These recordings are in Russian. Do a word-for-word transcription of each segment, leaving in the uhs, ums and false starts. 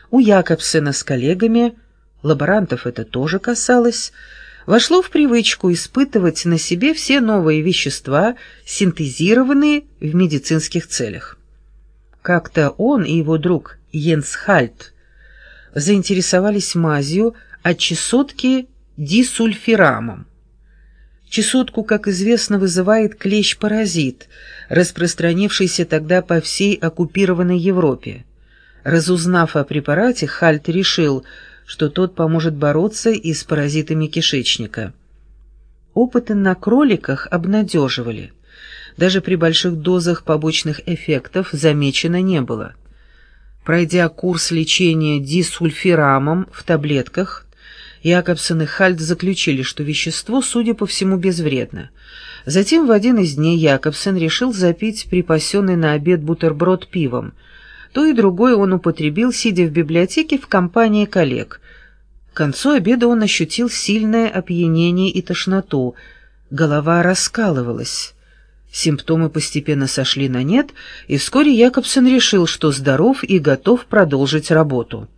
у Якобсена с коллегами, лаборантов это тоже касалось, вошло в привычку испытывать на себе все новые вещества, синтезированные в медицинских целях. Как-то он и его друг Йенс Хальт заинтересовались мазью от чесотки дисульфирамом. Чесотку, как известно, вызывает клещ-паразит, распространившийся тогда по всей оккупированной Европе. Разузнав о препарате, Хальт решил, что тот поможет бороться и с паразитами кишечника. Опыты на кроликах обнадеживали. Даже при больших дозах побочных эффектов замечено не было. Пройдя курс лечения дисульфирамом в таблетках, Якобсен и Хальт заключили, что вещество, судя по всему, безвредно. Затем в один из дней Якобсен решил запить припасенный на обед бутерброд пивом. То и другое он употребил, сидя в библиотеке в компании коллег. К концу обеда он ощутил сильное опьянение и тошноту. Голова раскалывалась. Симптомы постепенно сошли на нет, и вскоре Якобсен решил, что здоров и готов продолжить работу.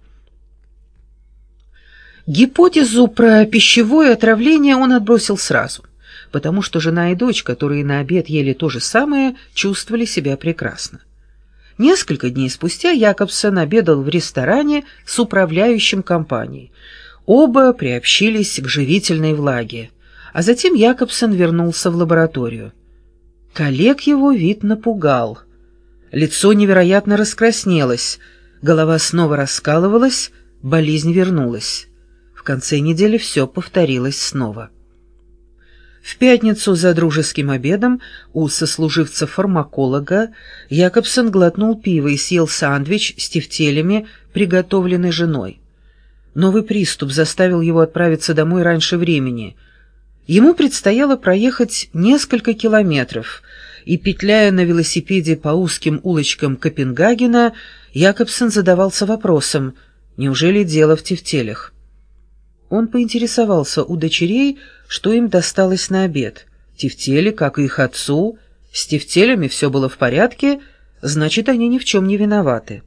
Гипотезу про пищевое отравление он отбросил сразу, потому что жена и дочь, которые на обед ели то же самое, чувствовали себя прекрасно. Несколько дней спустя Якобсен обедал в ресторане с управляющим компанией. Оба приобщились к живительной влаге, а затем Якобсен вернулся в лабораторию. Коллег его вид напугал. Лицо невероятно раскраснелось, голова снова раскалывалась, болезнь вернулась. В конце недели все повторилось снова. В пятницу за дружеским обедом у сослуживца-фармаколога Якобсен глотнул пиво и съел сандвич с тефтелями, приготовленный женой. Новый приступ заставил его отправиться домой раньше времени. Ему предстояло проехать несколько километров, и, петляя на велосипеде по узким улочкам Копенгагена, Якобсен задавался вопросом: неужели дело в тефтелях? Он поинтересовался у дочерей, что им досталось на обед. Тефтели, как и их отцу, с тефтелями все было в порядке, значит, они ни в чем не виноваты.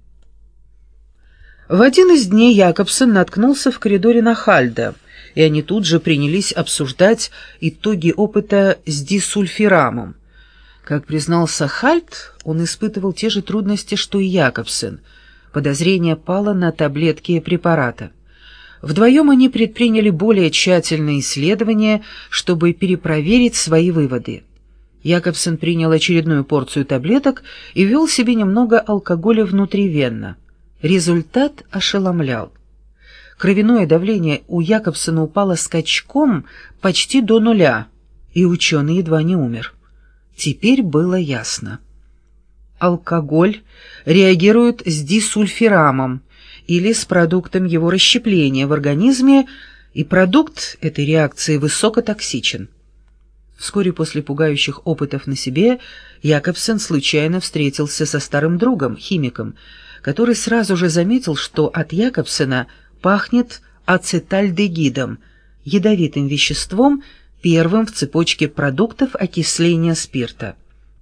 В один из дней Якобсен наткнулся в коридоре на Хальда, и они тут же принялись обсуждать итоги опыта с дисульфирамом. Как признался Хальт, он испытывал те же трудности, что и Якобсен. Подозрение пало на таблетки препарата. Вдвоем они предприняли более тщательные исследования, чтобы перепроверить свои выводы. Якобсен принял очередную порцию таблеток и ввел себе немного алкоголя внутривенно. Результат ошеломлял. Кровяное давление у Якобсена упало скачком почти до нуля, и ученый едва не умер. Теперь было ясно. Алкоголь реагирует с дисульфирамом, или с продуктом его расщепления в организме, и продукт этой реакции высокотоксичен. Вскоре после пугающих опытов на себе Якобсен случайно встретился со старым другом, химиком, который сразу же заметил, что от Якобсена пахнет ацетальдегидом, ядовитым веществом, первым в цепочке продуктов окисления спирта.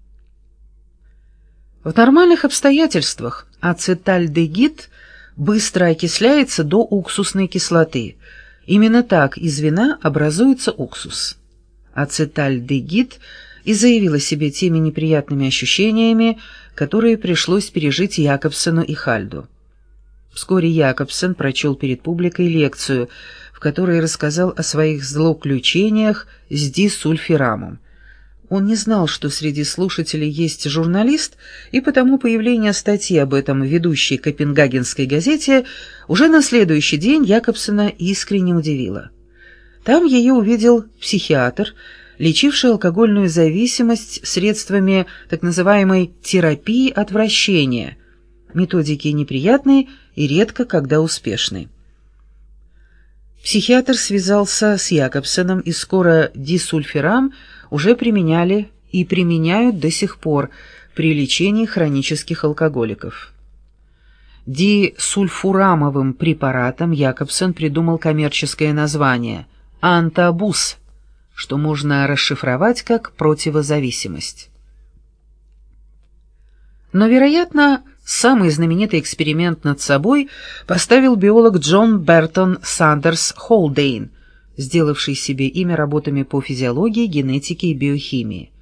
В нормальных обстоятельствах ацетальдегид быстро окисляется до уксусной кислоты. Именно так из вина образуется уксус. Ацетальдегид и заявил о себе теми неприятными ощущениями, которые пришлось пережить Якобсену и Хальду. Вскоре Якобсен прочел перед публикой лекцию, в которой рассказал о своих злоключениях с дисульфирамом. Он не знал, что среди слушателей есть журналист, и потому появление статьи об этом в ведущей копенгагенской газете уже на следующий день Якобсена искренне удивило. Там ее увидел психиатр, лечивший алкогольную зависимость средствами так называемой терапии отвращения, методики неприятные и редко когда успешные. Психиатр связался с Якобсеном, и скоро дисульфирам уже применяли и применяют до сих пор при лечении хронических алкоголиков. Дисульфурамовым препаратом Якобсен придумал коммерческое название «Антабус», что можно расшифровать как «противозависимость». Но, вероятно, Самый знаменитый эксперимент над собой поставил биолог Джон Бертон Сандерс Холдейн, сделавший себе имя работами по физиологии, генетике и биохимии.